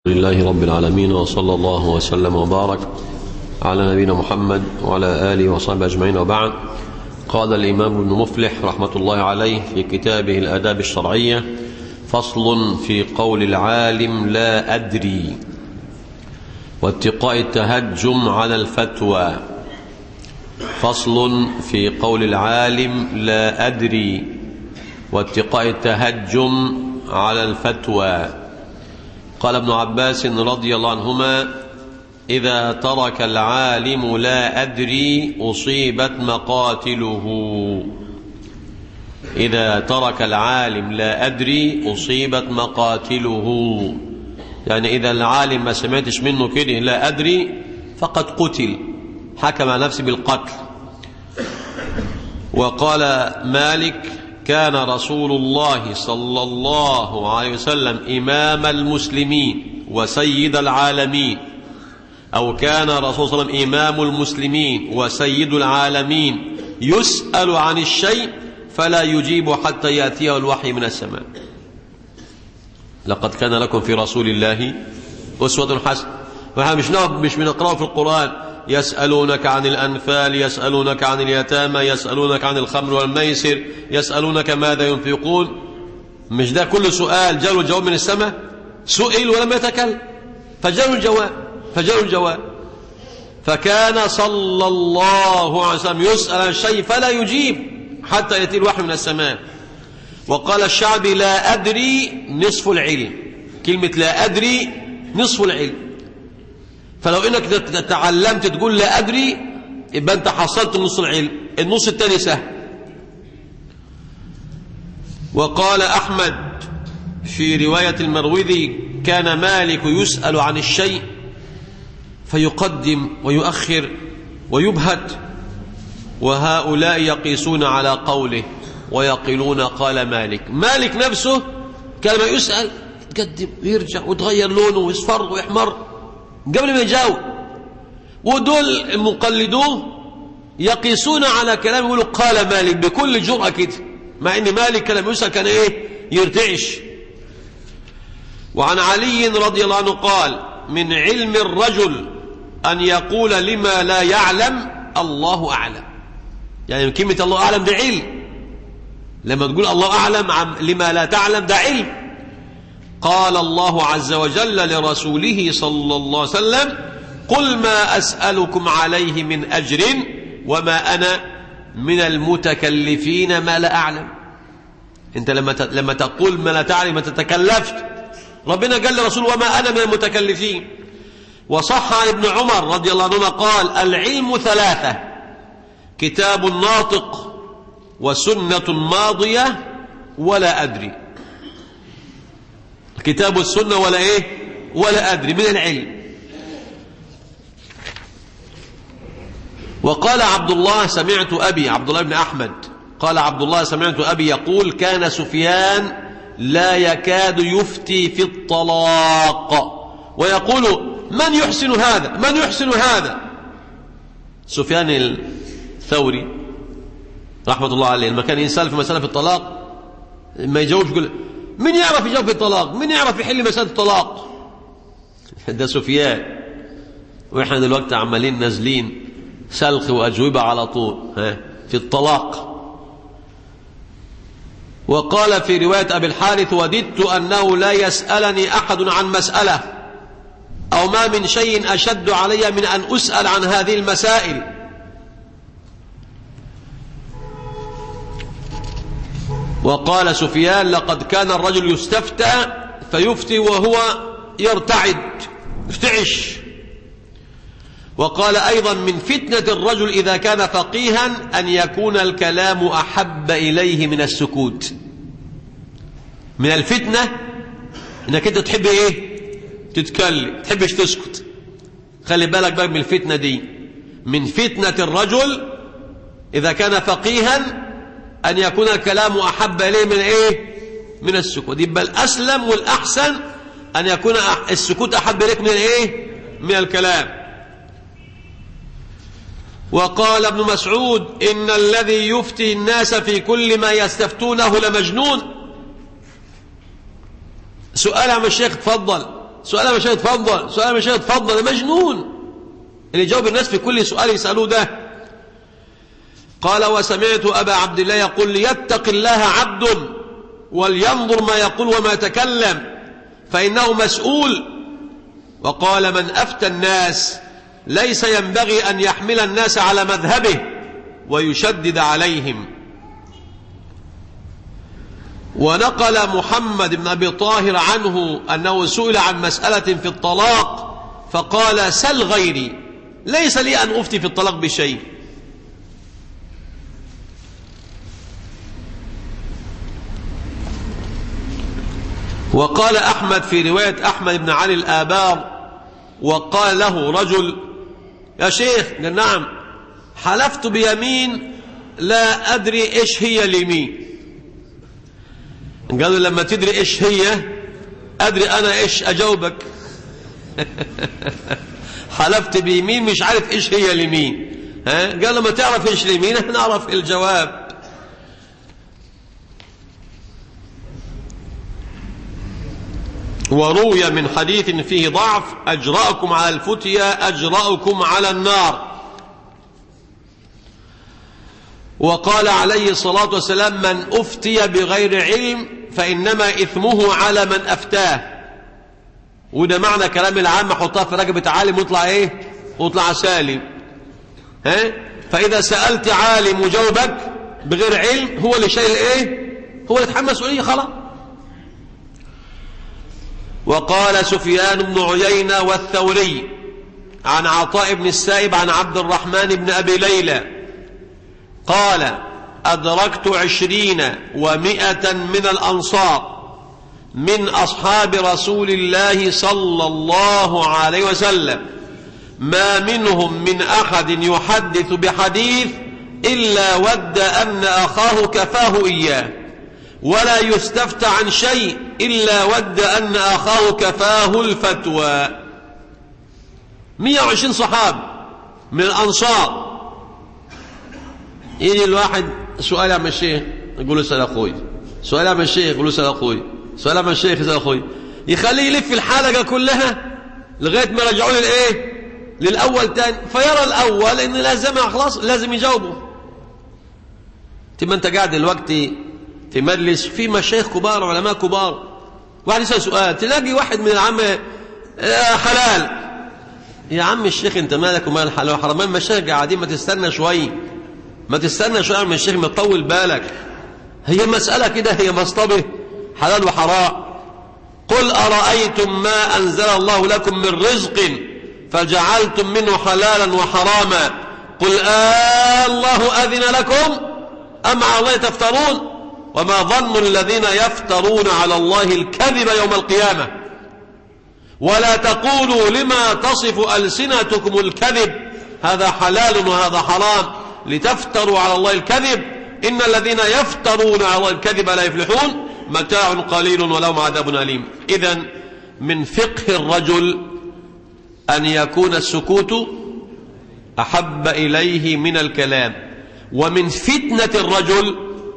لله رب العالمين، وصلى الله وسلم وبارك على نبينا محمد وعلى آله وصحبه أجمعين، وبعد. قال الإمام ابن مفلح رحمة الله عليه في كتابه الآداب الشرعية: فصل في قول العالم لا أدري واتقاء التهجم على الفتوى. فصل في قول العالم لا أدري واتقاء التهجم على الفتوى. قال ابن عباس رضي الله عنهما: إذا ترك العالم لا أدري أصيبت مقاتله. إذا ترك العالم لا أدري أصيبت مقاتله، يعني إذا العالم ما سمعتش منه كده لا أدري فقد قتل، حكم على نفسه بالقتل. وقال مالك: كان رسول الله صلى الله عليه وسلم إمام المسلمين وسيد العالمين، أو كان رسول صلى الله عليه وسلم إمام المسلمين وسيد العالمين، يسأل عن الشيء فلا يجيب حتى يأتيه الوحي من السماء. لقد كان لكم في رسول الله أسوة حسنة. مش بنقرأه في القرآن: يسألونك عن الأنفال، يسألونك عن اليتامى، يسألونك عن الخمر والميسر، يسألونك ماذا ينفقون. مش ده كل سؤال جاءوا الجواب من السماء؟ سئل ولم يتكلم فجاءوا الجواب. فكان صلى الله عليه وسلم يسأل عن شيء فلا يجيب حتى يأتي الوحي من السماء. وقال الشعبي: لا أدري نصف العلم. كلمة لا أدري نصف العلم. فلو انك تعلمت تقول لا أدري يبقى انت حصلت نص العلم، النص الثاني سهل. وقال أحمد في رواية المروذي: كان مالك يسأل عن الشيء فيقدم ويؤخر ويبهت، وهؤلاء يقيسون على قوله ويقولون قال مالك. مالك نفسه كان ما يسأل يتقدم ويرجع وتغير لونه ويصفر ويحمر قبل ما يجاوب. ودول مقلدوه يقيسون على كلام يقولوا قال مالك بكل جرأة كده، مع ان مالك كلام يسأل كان يرتعش. وعن علي رضي الله عنه قال: من علم الرجل أن يقول لما لا يعلم الله أعلم. يعني كلمة الله أعلم ده علم، لما تقول الله أعلم لما لا تعلم ده علم. قال الله عز وجل لرسوله صلى الله عليه وسلم: قل ما أسألكم عليه من أجر وما أنا من المتكلفين ما لا أعلم. أنت لما تقول ما لا تعلم ما تتكلفت. ربنا قال لرسول: وما أنا من المتكلفين. وصح عن ابن عمر رضي الله عنهما قال: العلم ثلاثة: كتاب ناطق وسنة ماضية ولا أدري. الكتاب والسنة ولا أدري من العلم. وقال عبد الله: سمعت أبي عبد الله بن أحمد قال عبد الله: سمعت أبي يقول: كان سفيان لا يكاد يفتي في الطلاق ويقول: من يحسن هذا سفيان الثوري رحمة الله عليه لما كان يسأل في مسألة في الطلاق ما يجاوبش، يقول: من يعرف يجاوب في الطلاق؟ من يعرف يحل مسألة الطلاق؟ ده سفيان. واحنا دلوقتي عمالين نازلين سلخ وأجوبة على طول في الطلاق. وقال في رواية أبي الحارث: وددت أنه لا يسألني أحد عن مسألة، أو ما من شيء أشد علي من أن أسأل عن هذه المسائل. وقال سفيان: لقد كان الرجل يستفتى فيفتي وهو يرتعش. وقال أيضا: من فتنة الرجل إذا كان فقيها أن يكون الكلام أحب إليه من السكوت. من الفتنة إنك أنت تحب تتكلم، تحبش تسكت. خلي بالك بقى من الفتنة دي. من فتنة الرجل إذا كان فقيها أن يكون الكلام أحب إليه من السكوت. يبقى الأسلم والأحسن أن يكون السكوت أحب إليك من الكلام. وقال ابن مسعود: إن الذي يفتي الناس في كل ما يستفتونه لمجنون. سؤال عم الشيخ، تفضل. سؤال مش هيتفضل، سؤال مش هيتفضل، ده مجنون اللي يجاوب الناس في كل سؤال يسألوه ده. قال وسمعت أبا عبد الله يقول ليتق الله عبد ولينظر ما يقول وما يتكلم فإنه مسؤول. وقال من أفتى الناس ليس ينبغي أن يحمل الناس على مذهبه ويشدد عليهم. ونقل محمد بن أبي طاهر عنه أنه سئل عن مسألة في الطلاق فقال سل غيري ليس لي أن أفتي في الطلاق بشيء. وقال أحمد في رواية أحمد بن علي الآبار وقال له رجل يا شيخ قال نعم حلفت بيمين لا أدري إيش هي اليمين. قالوا لما تدري إيش هي أدري أنا إيش أجاوبك. حلفت بيمين مش عارف إيش هي اليمين. قال لما تعرف إيش اليمين نعرف الجواب. وروي من حديث فيه ضعف أجرأكم على الفتيا أجرأكم على النار. وقال عليه الصلاة والسلام من أفتي بغير علم فإنما إثمه على من أفتاه. وده معنى كلام العامة حطها في رقبة عالم وطلع إيه وطلع سالم. فإذا سألت عالم وجاوبك بغير علم هو اللي شايل إيه هو اللي يتحمل مسؤولية خلاص. وقال سفيان بن عيينة والثوري عن عطاء بن السائب عن عبد الرحمن بن أبي ليلى قال أدركت 20 و100 من الأنصار من أصحاب رسول الله صلى الله عليه وسلم ما منهم من أحد يحدث بحديث إلا ود أن أخاه كفاه إياه ولا يستفتى عن شيء إلا ود أن أخاه كفاه الفتوى. 120 صحاب من الأنصار. يجي الواحد سؤال يا عم الشيخ يقول له سأل أخوي، سؤال يا عم الشيخ يقول له سأل أخوي، سؤال يا عم الشيخ سأل أخوي، يخليه يلف الحلقة كلها لغاية ما رجعوا للإيه للأول تاني فيرى الأول إن لازم خلاص لازم يجاوبه. تبقى أنت قاعد دلوقتي في مجلس في مشايخ كبار علماء كبار واحد يسأل سؤال تلاقي واحد من العامة حلال. يا عم الشيخ انت مالك ومال الحلال وحرمان مشايخ قاعدين ما تستنى شوي ما تستنى شوية من الشيخ ما تطول بالك. هي مسألة كده هي مصطبة حلال وحرام. قل أرأيتم ما أنزل الله لكم من رزق فجعلتم منه حلالا وحراما قل الله أذن لكم أم على الله تفترون وما ظن الذين يفترون على الله الكذب يوم القيامة ولا تقولوا لما تصف ألسنتكم الكذب هذا حلال وهذا حرام لتفتروا على الله الكذب إن الذين يفترون على الله الكذب لا يفلحون متاع قليل ولهم عذاب أليم. إذن من فقه الرجل أن يكون السكوت أحب إليه من الكلام ومن فتنة الرجل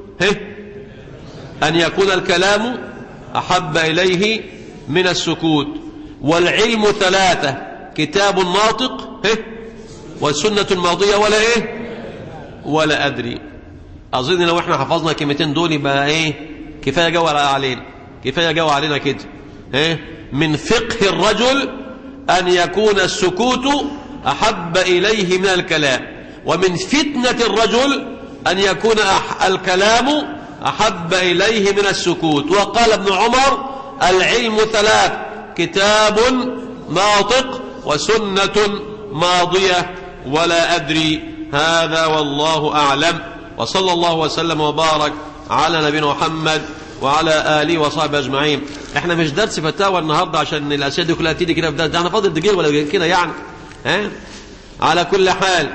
أن يكون الكلام أحب إليه من السكوت. والعلم 3 كتاب ناطق والسنة الماضية ولا أدري. أظن لو احنا حفظنا كلمتين دول يبقى كفاية جو علينا كفاية جو علينا كده. من فقه الرجل أن يكون السكوت أحب إليه من الكلام ومن فتنة الرجل أن يكون الكلام أحب إليه من السكوت. وقال ابن عمر العلم 3 كتاب ناطق وسنة ماضية ولا أدري. هذا والله أعلم وصلى الله وسلم وبارك على نبينا محمد وعلى آله وصحبه أجمعين. احنا مش درس فتاوى النهاردة عشان الأسئلة دي كلها تيجي كده في درس، احنا فاضل دقيقة ولا كده يعني. على كل حال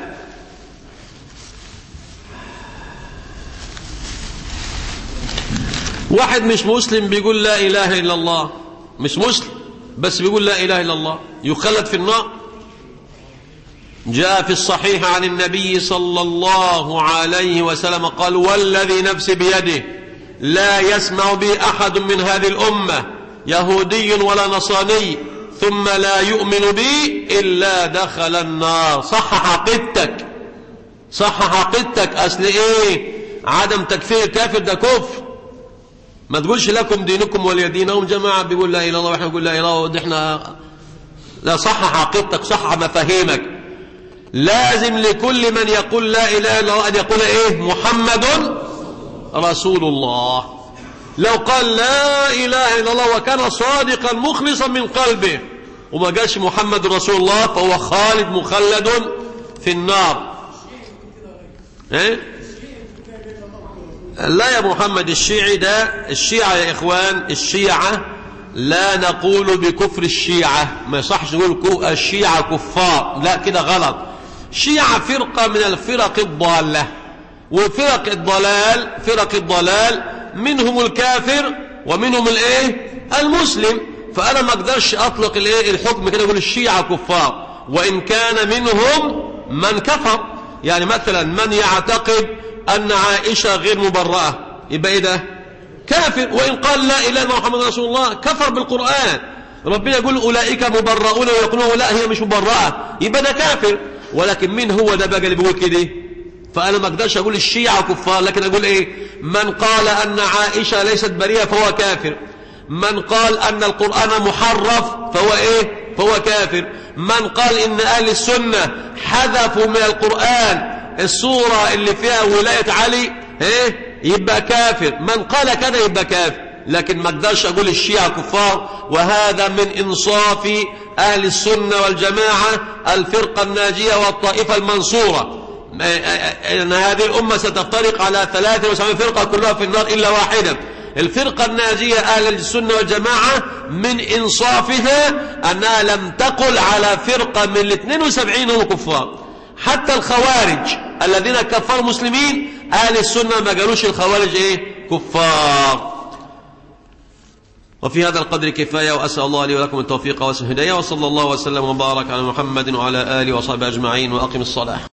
واحد مش مسلم بيقول لا إله إلا الله مش مسلم بس بيقول لا إله إلا الله يخلد في النار. جاء في الصحيح عن النبي صلى الله عليه وسلم قال والذي نفسي بيده لا يسمع بي أحد من هذه الأمة يهودي ولا نصراني ثم لا يؤمن بي إلا دخل النار. صحح عقيدتك، صحح عقيدتك. أصل إيه عدم تكفير الكافر ده كفر. ما تقولش لكم دينكم ولي دين. هم جماعة بيقول لا إله إلا الله وإحنا بنقول لا إله إلا الله وإحنا لا. صحح عقيدتك، صحح مفاهيمك. لازم لكل من يقول لا إله إلا الله أن يقول إيه؟ محمد رسول الله. لو قال لا إله إلا الله وكان صادقا مخلصا من قلبه وما قالش محمد رسول الله فهو خالد مخلد في النار. إيه؟ لا يا محمد، الشيعي ده الشيعة يا إخوان، الشيعة لا نقول بكفر الشيعة، ما يصحش نقول الشيعة كفار، لا كده غلط. الشيعة فرقة من الفرق الضالة، وفرق الضلال فرق الضلال منهم الكافر ومنهم الايه المسلم. فأنا ما اقدرش أطلق الايه الحكم كده أقول الشيعة كفار وإن كان منهم من كفر. يعني مثلا من يعتقد أن عائشة غير مبرأة يبقى إيه ده؟ كافر. وإن قال لا إله إلا محمد رسول الله كفر بالقرآن. ربنا يقول أولئك مبرؤون ويقولون لا هي مش مبرأة يبقى ده كافر. ولكن مين هو ده بقى اللي بيقول كده؟ فأنا ما اقدرش أقول الشيعة كفار، لكن أقول إيه؟ من قال أن عائشة ليست بريئة فهو كافر. من قال أن القرآن محرف فهو إيه؟ فهو كافر. من قال إن أهل السنة حذفوا من القرآن السورة اللي فيها ولاية علي إيه؟ يبقى كافر. من قال كذا يبقى كافر. لكن ما اقدرش أقول الشيعة كفار، وهذا من إنصاف أهل السنة والجماعة الفرقة الناجية والطائفة المنصورة. أن هذه الأمة ستفترق على 73 فرقة كلها في النار إلا واحدة. الفرقة الناجية أهل السنة والجماعة من إنصافها أنها لم تقل على فرقة من 72 هم كفار. حتى الخوارج الذين كفروا المسلمين أهل السنة ما قالوش الخوارج إيه؟ كفار. وفي هذا القدر كفاية، وأسأل الله لي ولكم التوفيق والهداية، وصلى الله وسلم وبارك على محمد وعلى آله وصحبه أجمعين، وأقم الصلاة.